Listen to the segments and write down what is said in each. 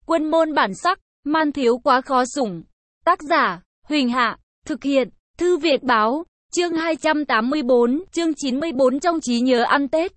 Quân môn bản sắc, man thiếu quá khó sủng. Tác giả, Huỳnh Hạ, thực hiện, Thư Việt Báo, chương 284, chương 94 trong trí nhớ ăn Tết.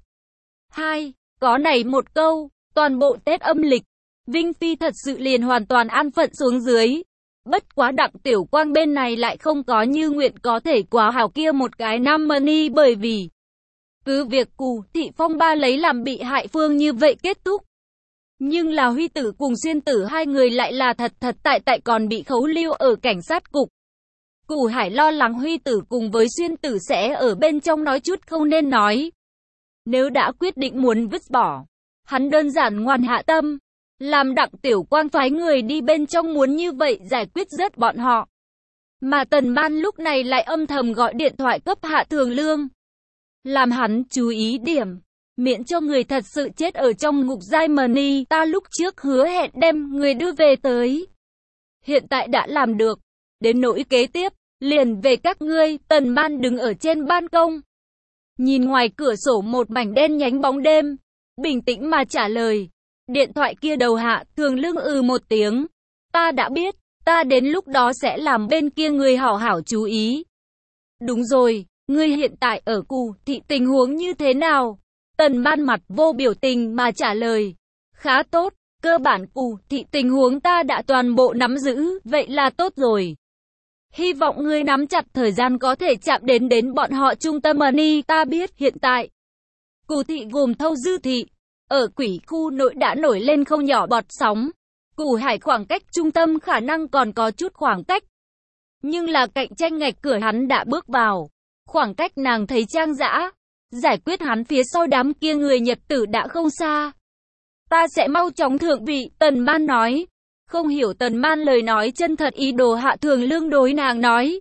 2. Có nảy một câu, toàn bộ Tết âm lịch, Vinh Phi thật sự liền hoàn toàn an phận xuống dưới. Bất quá Đặng Tiểu Quang bên này lại không có như nguyện có thể quá hảo kia một cái nam mani, bởi vì cứ việc Cù Thị phong ba lấy làm bị hại phương như vậy kết thúc. Nhưng là Huy Tử cùng Xuyên Tử hai người lại là thật tại còn bị khấu lưu ở cảnh sát cục. Cù Hải lo lắng Huy Tử cùng với Xuyên Tử sẽ ở bên trong nói chút không nên nói. Nếu đã quyết định muốn vứt bỏ, hắn đơn giản ngoan hạ tâm, làm Đặng Tiểu Quang phái người đi bên trong muốn như vậy giải quyết rớt bọn họ. Mà Tần Ban lúc này lại âm thầm gọi điện thoại cấp Hạ Thường Lương, làm hắn chú ý điểm, miễn cho người thật sự chết ở trong ngục giai mani. Ta lúc trước hứa hẹn đem người đưa về tới, hiện tại đã làm được, đến nỗi kế tiếp, liền về các ngươi. Tần Ban đứng ở trên ban công, nhìn ngoài cửa sổ một mảnh đen nhánh bóng đêm, bình tĩnh mà trả lời. Điện thoại kia đầu Hạ Thường Lương một tiếng. Ta đã biết, ta đến lúc đó sẽ làm bên kia người hảo hảo chú ý. Đúng rồi, ngươi hiện tại ở Cù Thị tình huống như thế nào? Tần Ban mặt vô biểu tình mà trả lời. Khá tốt, cơ bản Cù Thị tình huống ta đã toàn bộ nắm giữ, vậy là tốt rồi. Hy vọng ngươi nắm chặt thời gian có thể chạm đến bọn họ trung tâm mani. Ta biết hiện tại Cù Thị gồm Thâu Dư Thị, ở Quỷ khu nội đã nổi lên không nhỏ bọt sóng. Cù Hải khoảng cách trung tâm khả năng còn có chút khoảng cách, nhưng là cạnh tranh ngạch cửa hắn đã bước vào. Khoảng cách nàng thấy Trang Dã giải quyết hắn phía sau đám kia người Nhật tử đã không xa. Ta sẽ mau chóng thượng vị, Tần Ban nói. Không hiểu Tần Ban lời nói chân thật ý đồ, Hạ Thường Lương đối nàng nói.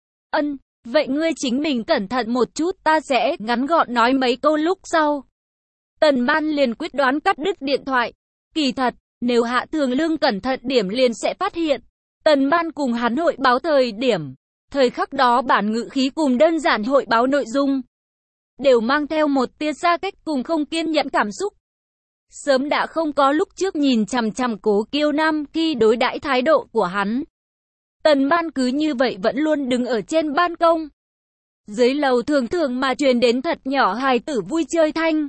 Vậy ngươi chính mình cẩn thận một chút, ta sẽ ngắn gọn nói mấy câu. Lúc sau, Tần Ban liền quyết đoán cắt đứt điện thoại. Kỳ thật, nếu Hạ Thường Lương cẩn thận điểm liền sẽ phát hiện. Tần Ban cùng hắn hội báo thời khắc đó bản ngữ khí cùng đơn giản hội báo nội dung đều mang theo một tia xa cách cùng không kiên nhẫn cảm xúc. Sớm đã không có lúc trước nhìn chằm chằm Cố Kiêu Nam khi đối đãi thái độ của hắn. Tần Ban cứ như vậy vẫn luôn đứng ở trên ban công. Dưới lầu thường thường mà truyền đến thật nhỏ hài tử vui chơi thanh.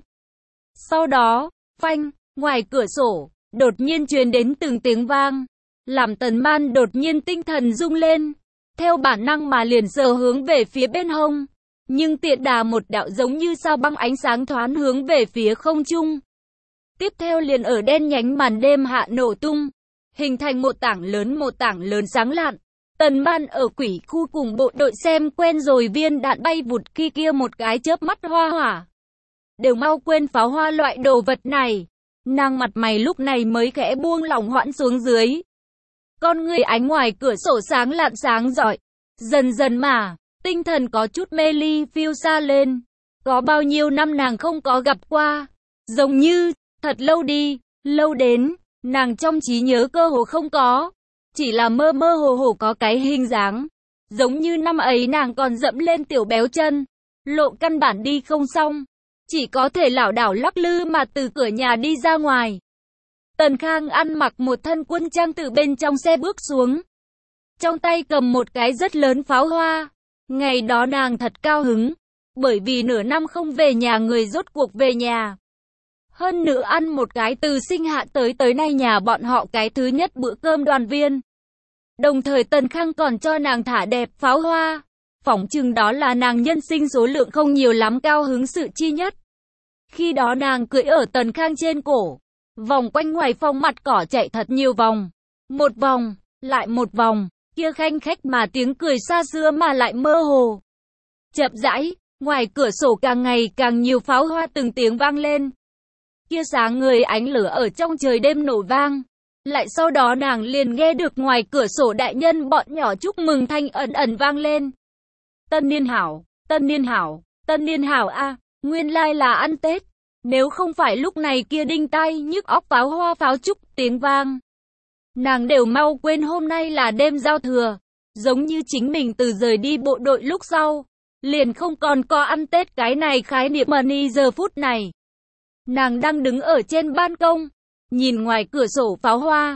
Sau đó, phanh, ngoài cửa sổ, đột nhiên truyền đến từng tiếng vang, làm Tần Ban đột nhiên tinh thần rung lên. Theo bản năng mà liền sờ hướng về phía bên hông, nhưng tiện đà một đạo giống như sao băng ánh sáng thoáng hướng về phía không trung. Tiếp theo liền ở đen nhánh màn đêm hạ nổ tung, hình thành một tảng lớn sáng lạn. Tần Ban ở Quỷ khu cùng bộ đội xem quen rồi viên đạn bay vụt khi kia một cái chớp mắt hoa hỏa, đều mau quên pháo hoa loại đồ vật này. Nàng mặt mày lúc này mới khẽ buông lỏng hoãn xuống dưới. Con ngươi ánh ngoài cửa sổ sáng lạn sáng rọi, dần dần mà, tinh thần có chút mê ly phiêu xa lên. Có bao nhiêu năm nàng không có gặp qua, giống như, thật lâu đi, lâu đến, nàng trong trí nhớ cơ hồ không có. Chỉ là mơ mơ hồ hồ có cái hình dáng, giống như năm ấy nàng còn dẫm lên tiểu béo chân, lộ căn bản đi không xong, chỉ có thể lảo đảo lắc lư mà từ cửa nhà đi ra ngoài. Tần Khang ăn mặc một thân quân trang từ bên trong xe bước xuống, trong tay cầm một cái rất lớn pháo hoa. Ngày đó nàng thật cao hứng, bởi vì nửa năm không về nhà người rốt cuộc về nhà. Hơn nữa ăn một cái từ sinh hạ tới nay nhà bọn họ cái thứ nhất bữa cơm đoàn viên. Đồng thời Tần Khang còn cho nàng thả đẹp pháo hoa, phỏng chừng đó là nàng nhân sinh số lượng không nhiều lắm cao hứng sự chi nhất. Khi đó nàng cưỡi ở Tần Khang trên cổ, vòng quanh ngoài phòng mặt cỏ chạy thật nhiều vòng. Một vòng, lại một vòng, kia khanh khách mà tiếng cười xa xưa mà lại mơ hồ. Chậm rãi, ngoài cửa sổ càng ngày càng nhiều pháo hoa từng tiếng vang lên. Kia sáng người ánh lửa ở trong trời đêm nổ vang. Lại sau đó nàng liền nghe được ngoài cửa sổ đại nhân bọn nhỏ chúc mừng thanh ẩn vang lên. Tân niên hảo, tân niên hảo, tân niên hảo a, nguyên lai là ăn Tết. Nếu không phải lúc này kia đinh tai nhức óc pháo hoa pháo trúc tiếng vang, nàng đều mau quên hôm nay là đêm giao thừa. Giống như chính mình từ rời đi bộ đội lúc sau, liền không còn có ăn Tết cái này khái niệm mani. Giờ phút này, nàng đang đứng ở trên ban công, nhìn ngoài cửa sổ pháo hoa,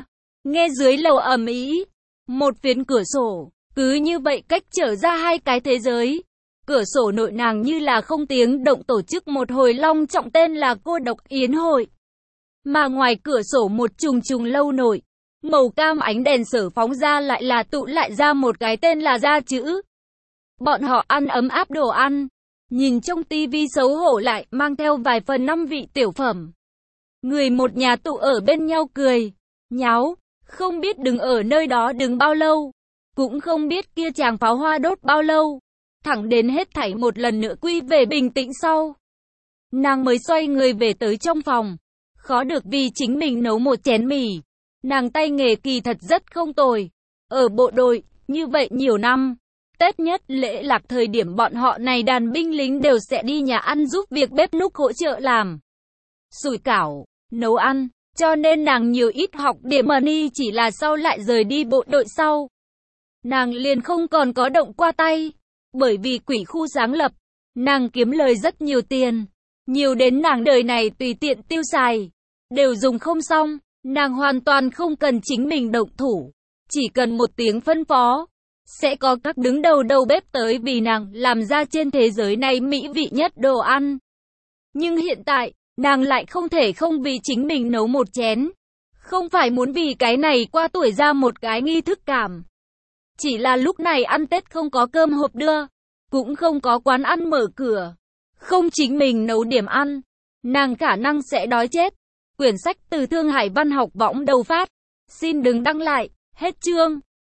Nghe dưới lầu ầm ĩ, một phiến cửa sổ, cứ như vậy cách trở ra hai cái thế giới. Cửa sổ nội nàng như là không tiếng động tổ chức một hồi long trọng tên là Cô Độc Yến Hội. Mà ngoài cửa sổ một trùng trùng lâu nổi, màu cam ánh đèn sở phóng ra lại là tụ lại ra một cái tên là Gia Chữ. Bọn họ ăn ấm áp đồ ăn, nhìn trong tivi xấu hổ lại mang theo vài phần năm vị tiểu phẩm. Người một nhà tụ ở bên nhau cười, nháo, không biết đứng ở nơi đó đứng bao lâu, cũng không biết kia chàng pháo hoa đốt bao lâu, thẳng đến hết thảy một lần nữa quy về bình tĩnh sau. Nàng mới xoay người về tới trong phòng, khó được vì chính mình nấu một chén mì. Nàng tay nghề kỳ thật rất không tồi, ở bộ đội, như vậy nhiều năm. Tết nhất lễ lạc thời điểm bọn họ này đàn binh lính đều sẽ đi nhà ăn giúp việc bếp núc hỗ trợ làm sủi cảo, nấu ăn, cho nên nàng nhiều ít học điểm money chỉ là sau lại rời đi bộ đội sau. Nàng liền không còn có động qua tay, bởi vì quỷ khu sáng lập, nàng kiếm lời rất nhiều tiền, nhiều đến nàng đời này tùy tiện tiêu xài, đều dùng không xong, nàng hoàn toàn không cần chính mình động thủ, chỉ cần một tiếng phân phó. Sẽ có các đứng đầu bếp tới vì nàng làm ra trên thế giới này mỹ vị nhất đồ ăn. Nhưng hiện tại, nàng lại không thể không vì chính mình nấu một chén. Không phải muốn vì cái này qua tuổi ra một cái nghi thức cảm. Chỉ là lúc này ăn Tết không có cơm hộp đưa, cũng không có quán ăn mở cửa. Không chính mình nấu điểm ăn, nàng khả năng sẽ đói chết. Quyển sách từ Thương Hải Văn học võng đầu phát. Xin đừng đăng lại, hết chương.